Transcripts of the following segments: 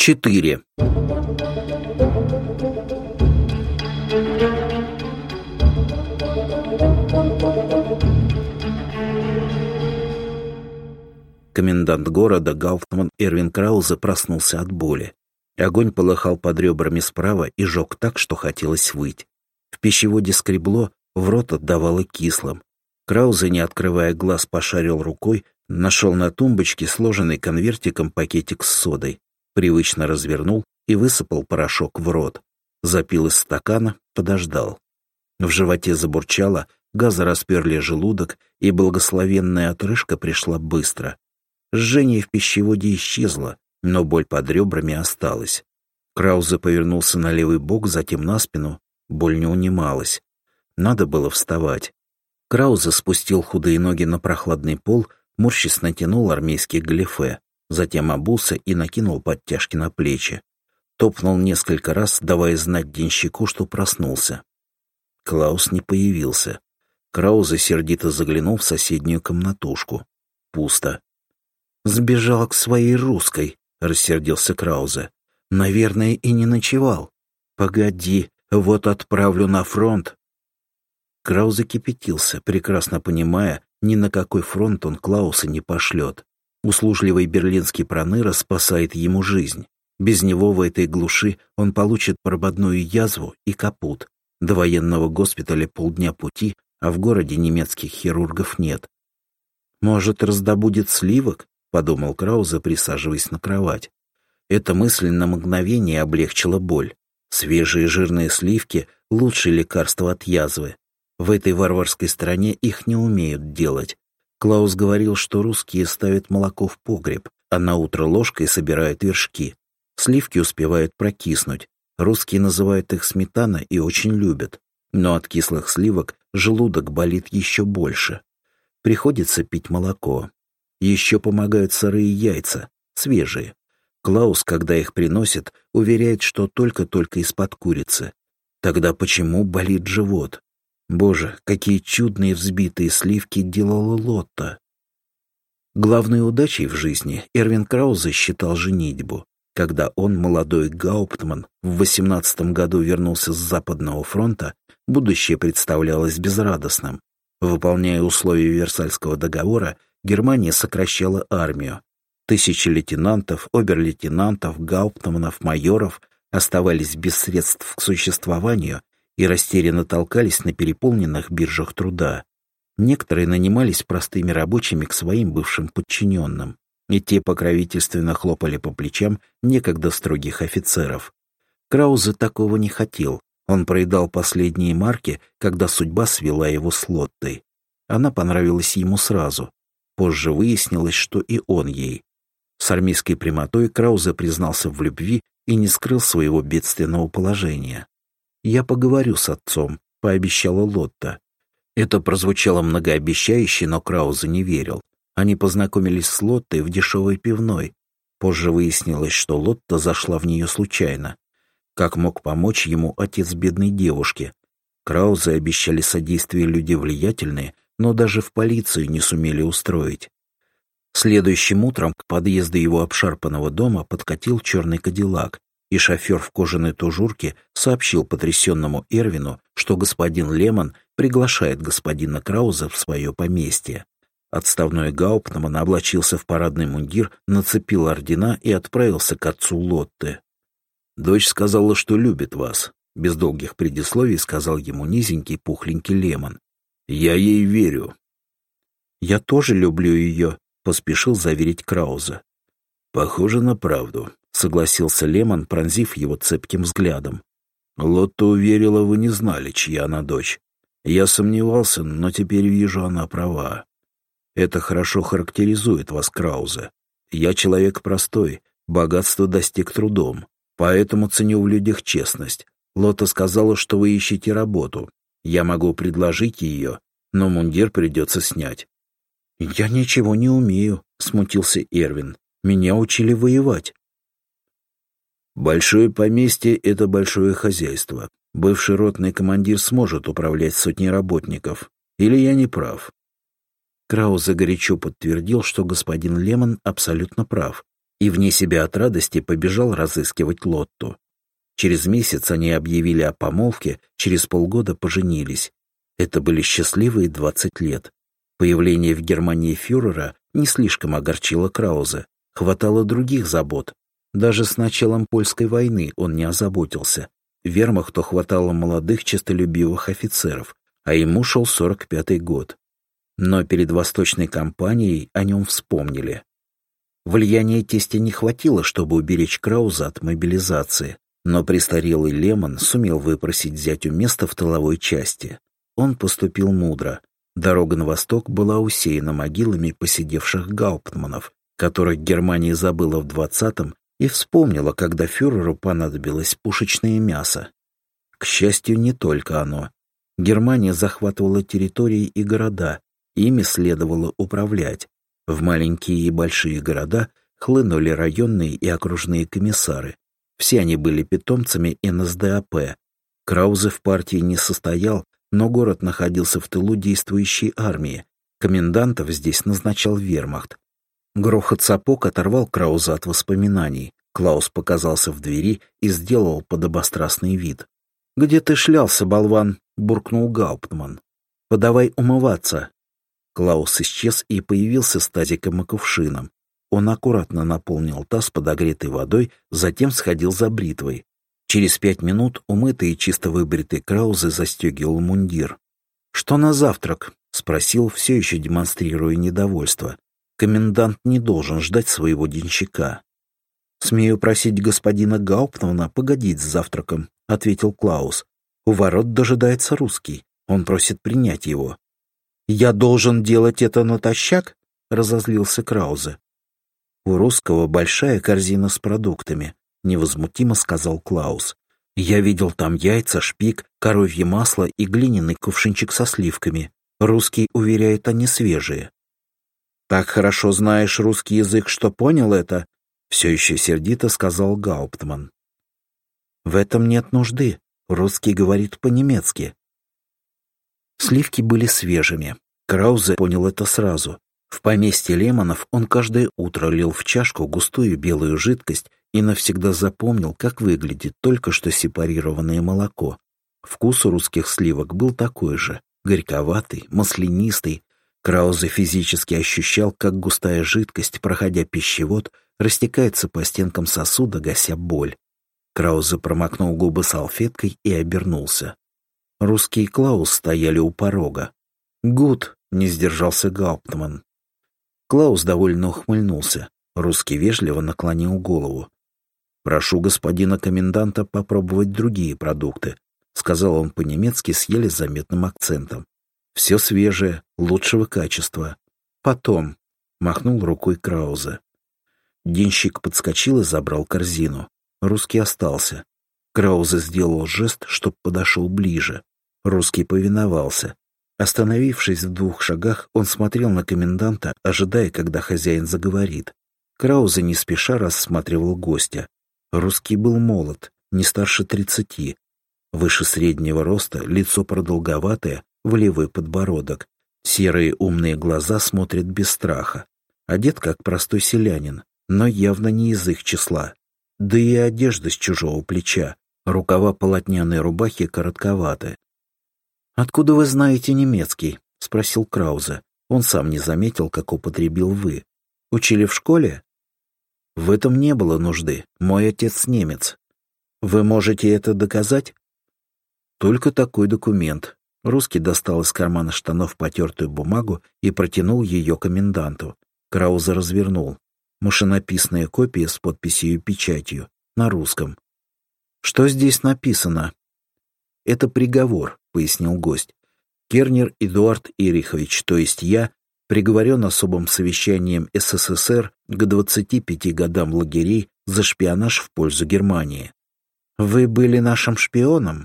4. Комендант города Гауптман Эрвин Краузе проснулся от боли. Огонь полыхал под ребрами справа и жег так, что хотелось выть. В пищеводе скребло, в рот отдавало кислым. Краузе, не открывая глаз, пошарил рукой, нашел на тумбочке сложенный конвертиком пакетик с содой, привычно развернул и высыпал порошок в рот. Запил из стакана, подождал. В животе забурчало, газы расперли желудок, и благословенная отрыжка пришла быстро. Жжение в пищеводе исчезло, но боль под ребрами осталась. Краузе повернулся на левый бок, затем на спину. Боль не унималась. Надо было вставать. Краузе спустил худые ноги на прохладный пол, морщись натянул армейский галифе, затем обулся и накинул подтяжки на плечи. Топнул несколько раз, давая знать денщику, что проснулся. Клаус не появился. Краузе сердито заглянул в соседнюю комнатушку. Пусто. «Сбежал к своей русской», — рассердился Краузе. «Наверное, и не ночевал. Погоди, вот отправлю на фронт». Краузе кипятился, прекрасно понимая, ни на какой фронт он Клауса не пошлет. Услужливый берлинский проныра спасает ему жизнь. Без него в этой глуши он получит прободную язву и капут. До военного госпиталя полдня пути, а в городе немецких хирургов нет. «Может, раздобудет сливок?» — подумал Краузе, присаживаясь на кровать. Эта мысль на мгновение облегчила боль. Свежие жирные сливки — лучшее лекарство от язвы. В этой варварской стране их не умеют делать. Клаус говорил, что русские ставят молоко в погреб, а на утро ложкой собирают вершки. Сливки успевают прокиснуть. Русские называют их сметана и очень любят. Но от кислых сливок желудок болит еще больше. Приходится пить молоко. Еще помогают сырые яйца, свежие. Клаус, когда их приносит, уверяет, что только-только из-под курицы. Тогда почему болит живот? Боже, какие чудные взбитые сливки делала Лотта! Главной удачей в жизни Эрвин Краузе считал женитьбу. Когда он, молодой Гауптман, в 18 году вернулся с Западного фронта, будущее представлялось безрадостным. Выполняя условия Версальского договора, Германия сокращала армию. Тысячи лейтенантов, обер-лейтенантов, гауптманов, майоров оставались без средств к существованию и растерянно толкались на переполненных биржах труда. Некоторые нанимались простыми рабочими к своим бывшим подчиненным, и те покровительственно хлопали по плечам некогда строгих офицеров. Краузе такого не хотел. Он проедал последние марки, когда судьба свела его с Лоттой. Она понравилась ему сразу. Позже выяснилось, что и он ей. С армейской прямотой Краузе признался в любви и не скрыл своего бедственного положения. «Я поговорю с отцом», — пообещала Лотта. Это прозвучало многообещающе, но Краузе не верил. Они познакомились с Лоттой в дешевой пивной. Позже выяснилось, что Лотта зашла в нее случайно. Как мог помочь ему отец бедной девушки? Краузе обещали содействие люди влиятельные, но даже в полицию не сумели устроить. Следующим утром к подъезду его обшарпанного дома подкатил черный кадиллак, и шофер в кожаной тужурке сообщил потрясенному Эрвину, что господин Лемон приглашает господина Краузе в свое поместье. Отставной гауптман облачился в парадный мундир, нацепил ордена и отправился к отцу Лотты. «Дочь сказала, что любит вас», — без долгих предисловий сказал ему низенький пухленький Лемон. «Я ей верю». «Я тоже люблю ее», — поспешил заверить Краузе. «Похоже на правду», — согласился Лемон, пронзив его цепким взглядом. «Лотта уверила, вы не знали, чья она дочь. Я сомневался, но теперь вижу, она права. Это хорошо характеризует вас, Краузе. Я человек простой, богатство достиг трудом, поэтому ценю в людях честность. Лотта сказала, что вы ищете работу. Я могу предложить ее, но мундир придется снять». «Я ничего не умею», — смутился Эрвин. «Меня учили воевать». «Большое поместье — это большое хозяйство. Бывший ротный командир сможет управлять сотней работников. Или я не прав?» Краузе горячо подтвердил, что господин Лемон абсолютно прав. и вне себя от радости побежал разыскивать Лотту. Через месяц они объявили о помолвке, через полгода поженились. Это были счастливые 20 лет. Появление в Германии фюрера не слишком огорчило Краузе. Хватало других забот. Даже с началом Польской войны он не озаботился. Вермахту хватало молодых честолюбивых офицеров, а ему шел 45-й год. Но перед Восточной кампанией о нем вспомнили. Влияния тестя не хватило, чтобы уберечь Крауза от мобилизации, но престарелый Лемон сумел выпросить зятю место в тыловой части. Он поступил мудро. Дорога на восток была усеяна могилами поседевших гауптманов, которых Германия забыла в 20-м и вспомнила, когда фюреру понадобилось пушечное мясо. К счастью, не только оно. Германия захватывала территории и города, ими следовало управлять. В маленькие и большие города хлынули районные и окружные комиссары. Все они были питомцами НСДАП. Краузе в партии не состоял, но город находился в тылу действующей армии. Комендантов здесь назначал вермахт. Грохот сапог оторвал Крауза от воспоминаний. Клаус показался в двери и сделал подобострастный вид. «Где ты шлялся, болван?» — буркнул гауптман. «Подавай умываться». Клаус исчез и появился с тазиком и кувшином. Он аккуратно наполнил таз подогретой водой, затем сходил за бритвой. Через 5 минут умытый и чисто выбритый Краузе застегивал мундир. «Что на завтрак?» — спросил, все еще демонстрируя недовольство. Комендант не должен ждать своего денщика. «Смею просить господина Гауптмана погодить с завтраком», — ответил Клаус. «У ворот дожидается русский. Он просит принять его». «Я должен делать это натощак?» — разозлился Краузе. «У русского большая корзина с продуктами», — невозмутимо сказал Клаус. «Я видел там яйца, шпик, коровье масло и глиняный кувшинчик со сливками. Русский уверяет, они свежие». «Так хорошо знаешь русский язык, что понял это?» — все еще сердито сказал гауптман. «В этом нет нужды. Русский говорит по-немецки». Сливки были свежими. Краузе понял это сразу. В поместье Лемонов он каждое утро лил в чашку густую белую жидкость и навсегда запомнил, как выглядит только что сепарированное молоко. Вкус у русских сливок был такой же, горьковатый, маслянистый. Краузе физически ощущал, как густая жидкость, проходя пищевод, растекается по стенкам сосуда, гася боль. Краузе промокнул губы салфеткой и обернулся. Русский и Клаус стояли у порога. «Гуд!» — не сдержался гауптман. Клаус довольно ухмыльнулся. Русский вежливо наклонил голову. «Прошу господина коменданта попробовать другие продукты», — сказал он по-немецки с еле заметным акцентом. «Все свежее, лучшего качества. Потом», — махнул рукой Краузе. Денщик подскочил и забрал корзину. Русский остался. Краузе сделал жест, чтоб подошел ближе. Русский повиновался. Остановившись в 2 шагах, он смотрел на коменданта, ожидая, когда хозяин заговорит. Краузе не спеша рассматривал гостя. Русский был молод, не старше 30. Выше среднего роста, лицо продолговатое, волевой подбородок. Серые умные глаза смотрят без страха. Одет как простой селянин, но явно не из их числа. Да и одежда с чужого плеча, рукава полотняной рубахи коротковаты. «Откуда вы знаете немецкий?» — спросил Краузе. Он сам не заметил, как употребил «вы». «Учили в школе?» «В этом не было нужды. Мой отец немец. Вы можете это доказать?» «Только такой документ». Русский достал из кармана штанов потертую бумагу и протянул ее коменданту. Краузе развернул. Машинописная копия с подписью и печатью. На русском. «Что здесь написано?» «Это приговор», — пояснил гость. «Кернер Эдуард Ирихович, то есть я, приговорен особым совещанием СССР к 25 годам лагерей за шпионаж в пользу Германии». «Вы были нашим шпионом?»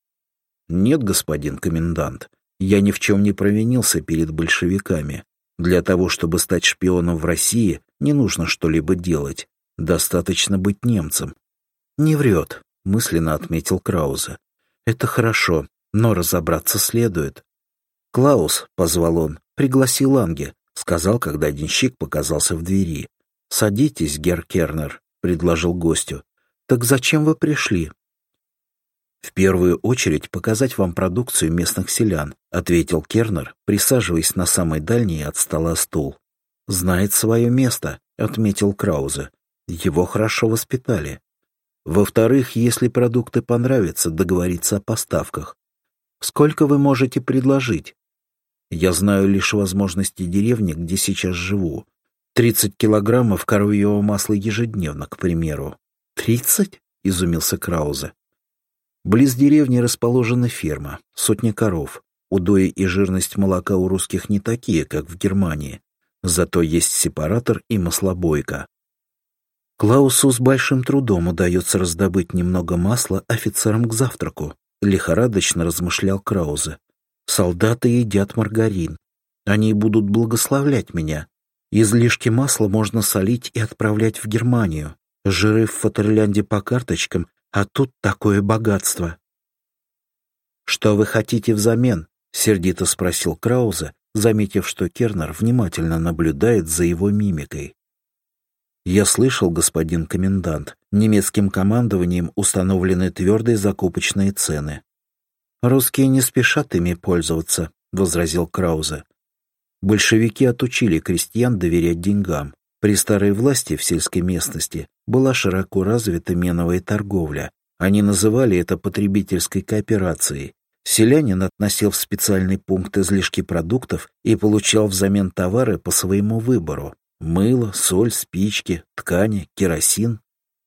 «Нет, господин комендант, я ни в чем не провинился перед большевиками. Для того, чтобы стать шпионом в России, не нужно что-либо делать. Достаточно быть немцем». «Не врет», — мысленно отметил Краузе. «Это хорошо, но разобраться следует». «Клаус», — позвал он, — «пригласи Ланге», — сказал, когда денщик показался в двери. «Садитесь, герр Кернер», — предложил гостю. «Так зачем вы пришли?» «В первую очередь показать вам продукцию местных селян», — ответил Кернер, присаживаясь на самый дальний от стола стул. «Знает свое место», — отметил Краузе. «Его хорошо воспитали. Во-вторых, если продукты понравятся, договориться о поставках. Сколько вы можете предложить?» «Я знаю лишь возможности деревни, где сейчас живу. 30 килограммов коровьего масла ежедневно, к примеру». «30?» — изумился Краузе. «Близ деревни расположена ферма, 100 коров. Удои и жирность молока у русских не такие, как в Германии. Зато есть сепаратор и маслобойка». «Клаусу с большим трудом удается раздобыть немного масла офицерам к завтраку», — лихорадочно размышлял Краузе. «Солдаты едят маргарин. Они будут благословлять меня. Излишки масла можно солить и отправлять в Германию. Жиры в Фатерлянде по карточкам, а тут такое богатство». «Что вы хотите взамен?» — сердито спросил Краузе, заметив, что Кернер внимательно наблюдает за его мимикой. «Я слышал, господин комендант, немецким командованием установлены твердые закупочные цены». «Русские не спешат ими пользоваться», — возразил Краузе. «Большевики отучили крестьян доверять деньгам. При старой власти в сельской местности была широко развита меновая торговля. Они называли это потребительской кооперацией. Селянин относил в специальный пункт излишки продуктов и получал взамен товары по своему выбору. Мыло, соль, спички, ткани, керосин».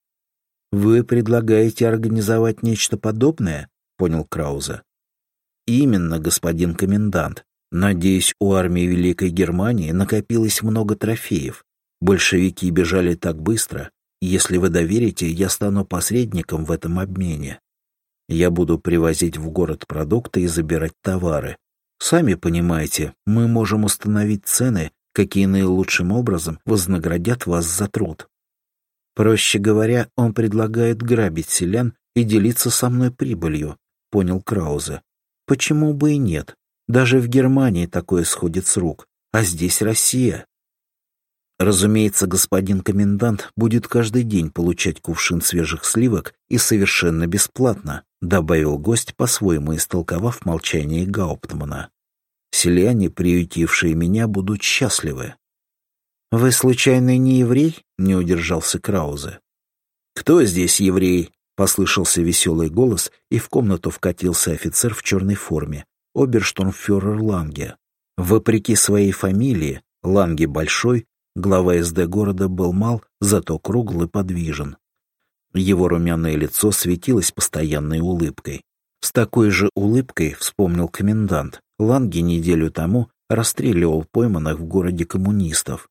«Вы предлагаете организовать нечто подобное?» — понял Краузе. «Именно, господин комендант. Надеюсь, у армии Великой Германии накопилось много трофеев. Большевики бежали так быстро. Если вы доверите, я стану посредником в этом обмене. Я буду привозить в город продукты и забирать товары. Сами понимаете, мы можем установить цены, какие наилучшим образом вознаградят вас за труд». «Проще говоря, он предлагает грабить селян и делиться со мной прибылью», — понял Краузе. «Почему бы и нет? Даже в Германии такое сходит с рук, а здесь Россия». «Разумеется, господин комендант будет каждый день получать кувшин свежих сливок и совершенно бесплатно», добавил гость, по-своему истолковав молчание Гауптмана. «Селяне, приютившие меня, будут счастливы». «Вы, случайно, не еврей?» — не удержался Краузе. «Кто здесь еврей?» — послышался веселый голос, и в комнату вкатился офицер в черной форме, оберштурмфюрер Ланге. Вопреки своей фамилии, Ланге Большой, глава СД города был мал, зато кругл и подвижен. Его румяное лицо светилось постоянной улыбкой. С такой же улыбкой, вспомнил комендант, Ланге неделю тому расстреливал пойманных в городе коммунистов.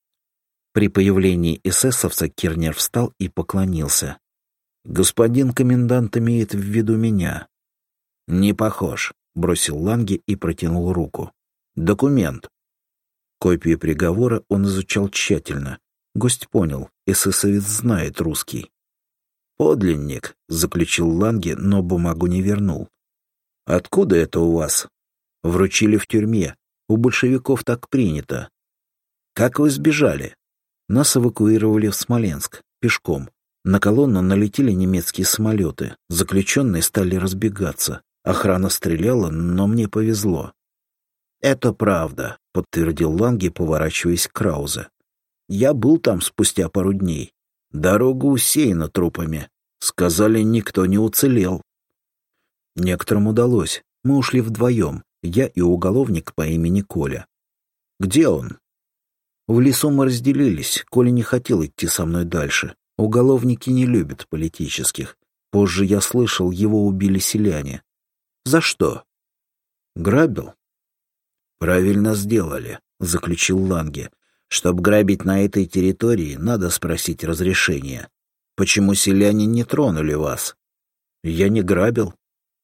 При появлении эсэсовца Кернер встал и поклонился. «Господин комендант имеет в виду меня». «Не похож», — бросил Ланге и протянул руку. «Документ». Копию приговора он изучал тщательно. Гость понял, эсэсовец знает русский. «Подлинник», — заключил Ланге, но бумагу не вернул. «Откуда это у вас?» «Вручили в тюрьме. У большевиков так принято». «Как вы сбежали?» «Нас эвакуировали в Смоленск, пешком. На колонну налетели немецкие самолеты. Заключенные стали разбегаться. Охрана стреляла, но мне повезло». «Это правда», — подтвердил Ланге, поворачиваясь к Краузе. «Я был там спустя пару дней. Дорога усеяна трупами. Сказали, никто не уцелел». «Некоторым удалось. Мы ушли вдвоем, я и уголовник по имени Коля». «Где он?» «В лесу мы разделились. Коля не хотел идти со мной дальше. Уголовники не любят политических. Позже я слышал, его убили селяне». «За что?» «Грабил». «Правильно сделали», — заключил Ланге. «Чтоб грабить на этой территории, надо спросить разрешения. Почему селяне не тронули вас?» «Я не грабил».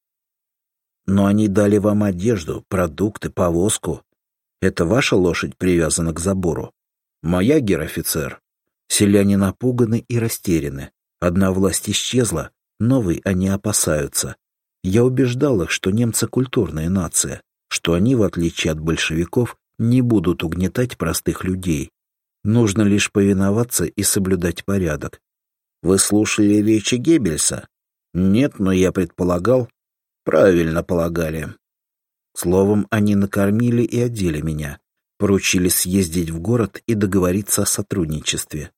«Но они дали вам одежду, продукты, повозку. Это ваша лошадь привязана к забору?» «Моя, гер-офицер». Селяне напуганы и растеряны. Одна власть исчезла, новой они опасаются. Я убеждал их, что немцы культурная нация, что они, в отличие от большевиков, не будут угнетать простых людей. Нужно лишь повиноваться и соблюдать порядок. Вы слушали речи Геббельса? Нет, но я предполагал. Правильно полагали. Словом, они накормили и одели меня. Поручили съездить в город и договориться о сотрудничестве.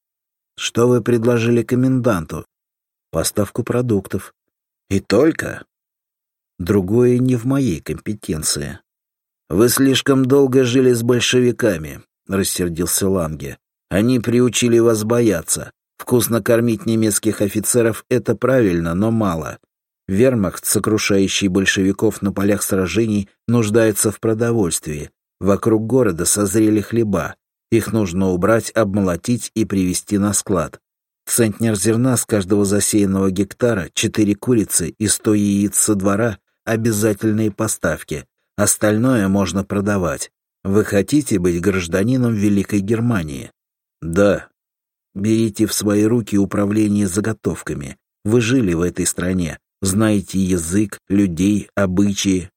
Что вы предложили коменданту? Поставку продуктов. И только? Другое не в моей компетенции. Вы слишком долго жили с большевиками, рассердился Ланге. Они приучили вас бояться. Вкусно кормить немецких офицеров — это правильно, но мало. Вермахт, сокрушающий большевиков на полях сражений, нуждается в продовольствии. Вокруг города созрели хлеба. Их нужно убрать, обмолотить и привезти на склад. Центнер зерна с каждого засеянного гектара, 4 курицы и 100 яиц со двора — обязательные поставки. Остальное можно продавать. Вы хотите быть гражданином Великой Германии? Да. Берите в свои руки управление заготовками. Вы жили в этой стране, знаете язык, людей, обычаи.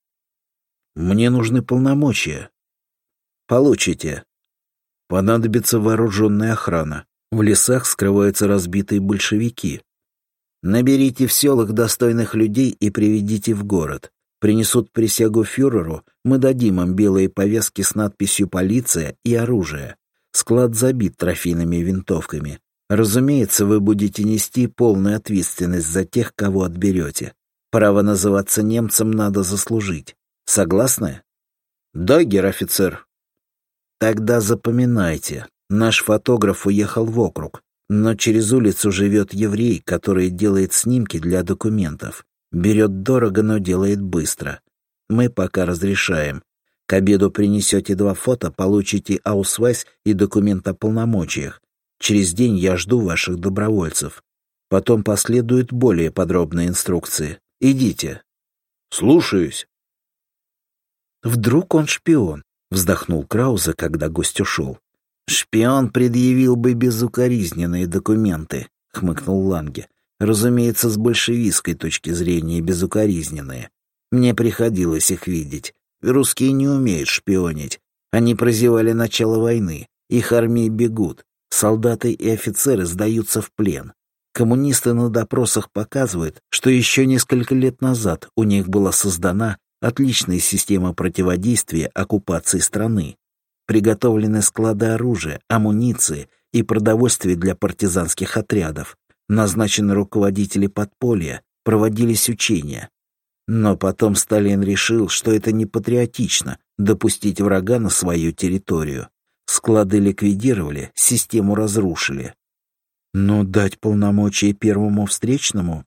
Мне нужны полномочия. Получите. Понадобится вооруженная охрана. В лесах скрываются разбитые большевики. Наберите в селах достойных людей и приведите в город. Принесут присягу фюреру, мы дадим им белые повязки с надписью «Полиция» и оружие. Склад забит трофейными винтовками. Разумеется, вы будете нести полную ответственность за тех, кого отберете. Право называться немцем надо заслужить. Согласны? Да, гер-офицер. Тогда запоминайте. Наш фотограф уехал в округ, но через улицу живет еврей, который делает снимки для документов. Берет дорого, но делает быстро. Мы пока разрешаем. К обеду принесете 2 фото, получите аусвайс и документ о полномочиях. Через день я жду ваших добровольцев. Потом последуют более подробные инструкции. Идите. Слушаюсь. Вдруг он шпион, вздохнул Краузе, когда гость ушел. Шпион предъявил бы безукоризненные документы, хмыкнул Ланге. Разумеется, с большевистской точки зрения безукоризненные. Мне приходилось их видеть. Русские не умеют шпионить. Они прозевали начало войны. Их армии бегут. Солдаты и офицеры сдаются в плен. Коммунисты на допросах показывают, что еще несколько лет назад у них была создана отличная система противодействия оккупации страны. Приготовлены склады оружия, амуниции и продовольствия для партизанских отрядов. Назначены руководители подполья, проводились учения. Но потом Сталин решил, что это не патриотично — допустить врага на свою территорию. Склады ликвидировали, систему разрушили. Но дать полномочия первому встречному?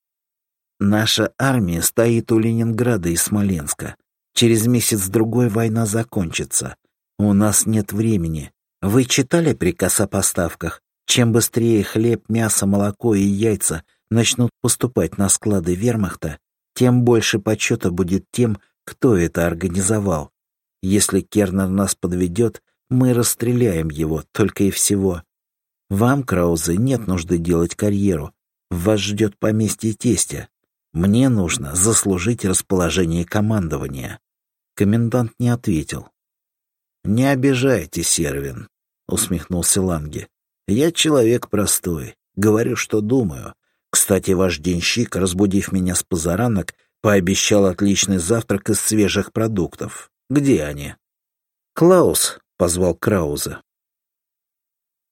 Наша армия стоит у Ленинграда и Смоленска. Через месяц-другой война закончится. У нас нет времени. Вы читали приказ о поставках? Чем быстрее хлеб, мясо, молоко и яйца начнут поступать на склады вермахта, тем больше почета будет тем, кто это организовал. Если Кернер нас подведет, мы расстреляем его, только и всего. Вам, Краузе, нет нужды делать карьеру. Вас ждет поместье тестя. Мне нужно заслужить расположение командования. Комендант не ответил. «Не обижайтесь, Сервин», — усмехнулся Ланге. «Я человек простой, говорю, что думаю. Кстати, ваш денщик, разбудив меня с позаранок, пообещал отличный завтрак из свежих продуктов. Где они?» «Клаус», — позвал Краузе.